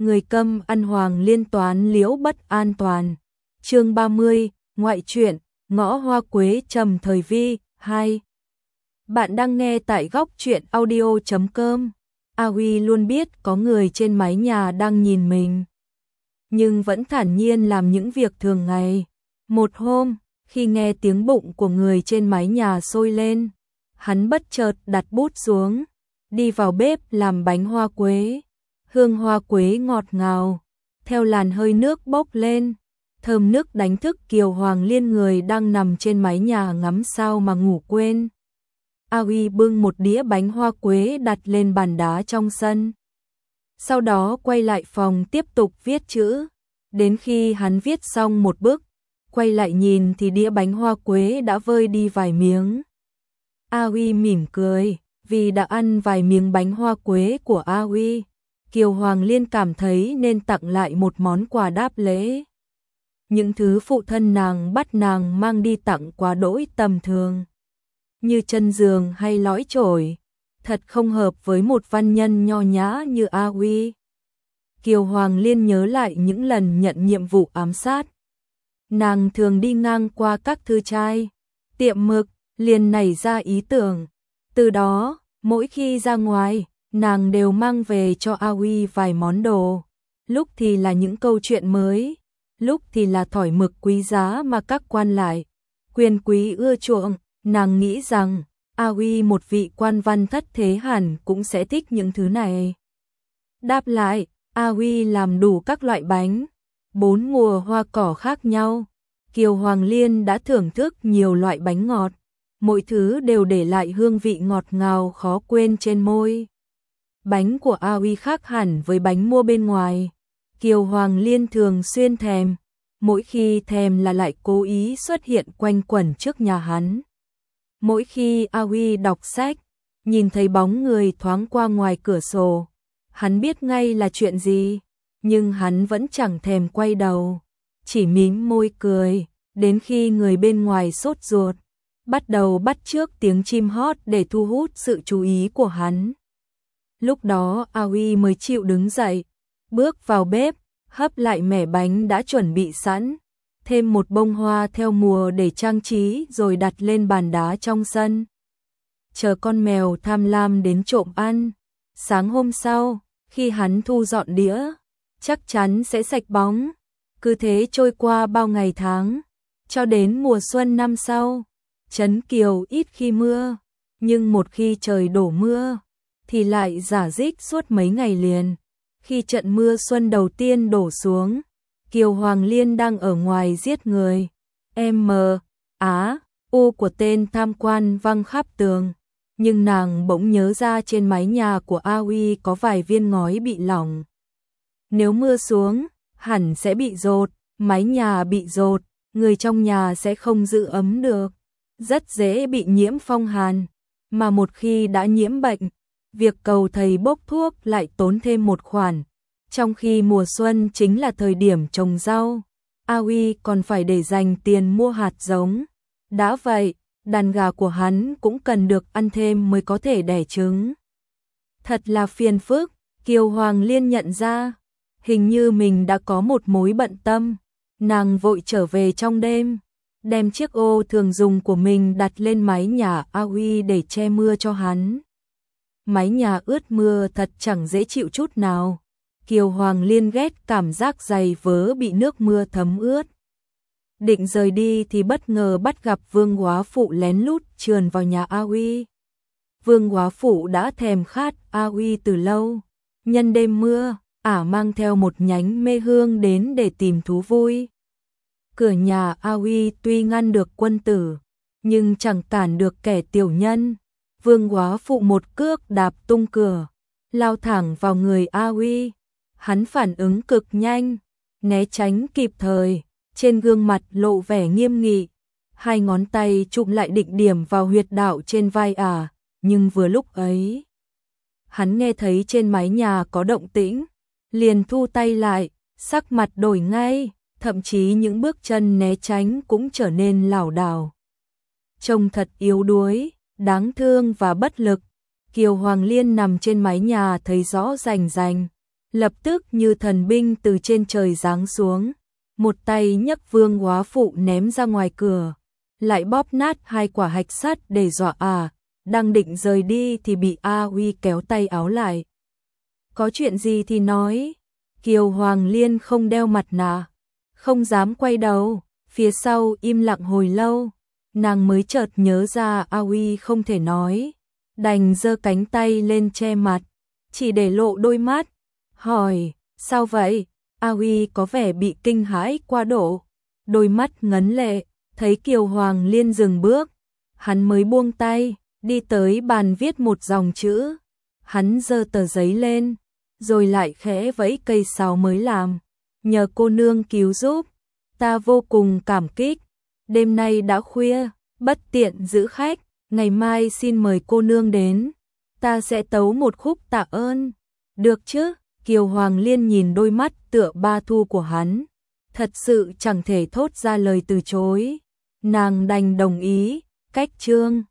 người câm ăn hoàng liên toán liễu bất an toàn. Chương 30, ngoại truyện, ngõ hoa quế trầm thời vi, 2. Bạn đang nghe tại góc truyện audio.com. A Huy luôn biết có người trên mái nhà đang nhìn mình, nhưng vẫn thản nhiên làm những việc thường ngày. Một hôm, khi nghe tiếng bụng của người trên mái nhà sôi lên, hắn bất chợt đặt bút xuống, đi vào bếp làm bánh hoa quế. Hương hoa quế ngọt ngào, theo làn hơi nước bốc lên, thơm nức đánh thức Kiều Hoàng Liên người đang nằm trên mái nhà ngắm sao mà ngủ quên. A Huy bưng một đĩa bánh hoa quế đặt lên bàn đá trong sân. Sau đó quay lại phòng tiếp tục viết chữ. Đến khi hắn viết xong một bức, quay lại nhìn thì đĩa bánh hoa quế đã vơi đi vài miếng. A Huy mỉm cười, vì đã ăn vài miếng bánh hoa quế của A Huy, Kiều Hoàng Liên cảm thấy nên tặng lại một món quà đáp lễ. Những thứ phụ thân nàng bắt nàng mang đi tặng quá đỗi tầm thường, như chân giường hay lõi chổi, thật không hợp với một văn nhân nho nhã như A Huy. Kiều Hoàng Liên nhớ lại những lần nhận nhiệm vụ ám sát. Nàng thường đi ngang qua các thư trai, tiệm mực, liền nảy ra ý tưởng. Từ đó, mỗi khi ra ngoài, nàng đều mang về cho A Huy vài món đồ. Lúc thì là những câu chuyện mới, lúc thì là thỏi mực quý giá mà các quan lại, quyền quý ưa chuộng. Nàng nghĩ rằng, A Huy một vị quan văn thất thế hẳn cũng sẽ thích những thứ này. Đáp lại, A Huy làm đủ các loại bánh, 4 mùa hoa cỏ khác nhau. Kiều Hoàng Liên đã thưởng thức nhiều loại bánh ngọt, mỗi thứ đều để lại hương vị ngọt ngào khó quên trên môi. Bánh của A Huy khác hẳn với bánh mua bên ngoài. Kiều Hoàng Liên thường xuyên thèm, mỗi khi thèm là lại cố ý xuất hiện quanh quẩn trước nhà hắn. Mỗi khi A Huy đọc sách, nhìn thấy bóng người thoáng qua ngoài cửa sổ, hắn biết ngay là chuyện gì, nhưng hắn vẫn chẳng thèm quay đầu, chỉ mím môi cười, đến khi người bên ngoài sốt ruột, bắt đầu bắt chước tiếng chim hót để thu hút sự chú ý của hắn. Lúc đó A Huy mới chịu đứng dậy, bước vào bếp, hấp lại mẻ bánh đã chuẩn bị sẵn, thêm một bông hoa theo mùa để trang trí rồi đặt lên bàn đá trong sân. Chờ con mèo tham lam đến trộm ăn. Sáng hôm sau, khi hắn thu dọn đĩa, chắc chắn sẽ sạch bóng. Cứ thế trôi qua bao ngày tháng, cho đến mùa xuân năm sau. Trấn Kiều ít khi mưa, nhưng một khi trời đổ mưa, thì lại rả rích suốt mấy ngày liền. Khi trận mưa xuân đầu tiên đổ xuống, Kiều Hoàng Liên đang ở ngoài giết người. U của tên tham quan văng khắp tường, nhưng nàng bỗng nhớ ra trên mái nhà của A Huy có vài viên ngói bị lỏng. Nếu mưa xuống, hẳn sẽ bị dột, mái nhà bị dột, người trong nhà sẽ không giữ ấm được, rất dễ bị nhiễm phong hàn, mà một khi đã nhiễm bệnh, việc cầu thầy bốc thuốc lại tốn thêm một khoản. Trong khi mùa xuân chính là thời điểm trồng rau, A Huy còn phải để dành tiền mua hạt giống. Đã vậy, đàn gà của hắn cũng cần được ăn thêm mới có thể đẻ trứng. Thật là phiền phức, Kiều Hoàng Liên nhận ra, hình như mình đã có một mối bận tâm. Nàng vội trở về trong đêm, đem chiếc ô thường dùng của mình đặt lên mái nhà A Huy để che mưa cho hắn. Mái nhà ướt mưa thật chẳng dễ chịu chút nào. Kiều Hoàng Liên ghét cảm giác giày vớ bị nước mưa thấm ướt. Định rời đi thì bất ngờ bắt gặp Vương Góa Phụ lén lút trườn vào nhà A Huy. Vương Góa Phụ đã thèm khát A Huy từ lâu. Nhân đêm mưa, ả mang theo một nhánh mê hương đến để tìm thú vui. Cửa nhà A Huy tuy ngăn được quân tử, nhưng chẳng cản được kẻ tiểu nhân. Vương Góa Phụ một cước đạp tung cửa, lao thẳng vào người A Huy. Hắn phản ứng cực nhanh, né tránh kịp thời, trên gương mặt lộ vẻ nghiêm nghị. Hai ngón tay chụm lại định điểm vào huyệt đạo trên vai ả, nhưng vừa lúc ấy, hắn nghe thấy trên mái nhà có động tĩnh, liền thu tay lại, sắc mặt đổi ngay, thậm chí những bước chân né tránh cũng trở nên lảo đảo. Trông thật yếu đuối, đáng thương và bất lực. Kiều Hoàng Liên nằm trên mái nhà thấy rõ rành rành, lập tức như thần binh từ trên trời giáng xuống, một tay nhấc Vương Hóa Phụ ném ra ngoài cửa, lại bóp nát 2 quả hạch sắt để dọa đang định rời đi thì bị A Uy kéo tay áo lại. Có chuyện gì thì nói. Kiều Hoàng Liên không đeo mặt nạ, không dám quay đầu, phía sau im lặng hồi lâu, nàng mới chợt nhớ ra A Uy không thể nói, đành giơ cánh tay lên che mặt, chỉ để lộ đôi mắt, hỏi, sao vậy? A Uy có vẻ bị kinh hãi quá độ, đôi mắt ngấn lệ, thấy Kiều Hoàng Liên dừng bước, hắn mới buông tay, đi tới bàn viết một dòng chữ, hắn giơ tờ giấy lên, rồi lại khẽ vẫy cây sáo mới làm, nhờ cô nương cứu giúp, ta vô cùng cảm kích, đêm nay đã khuya, bất tiện giữ khách, ngày mai xin mời cô nương đến, ta sẽ tấu một khúc tạ ơn, được chứ? Kiều Hoàng Liên nhìn đôi mắt tựa ba thu của hắn, thật sự chẳng thể thốt ra lời từ chối, nàng đành đồng ý, cách chương.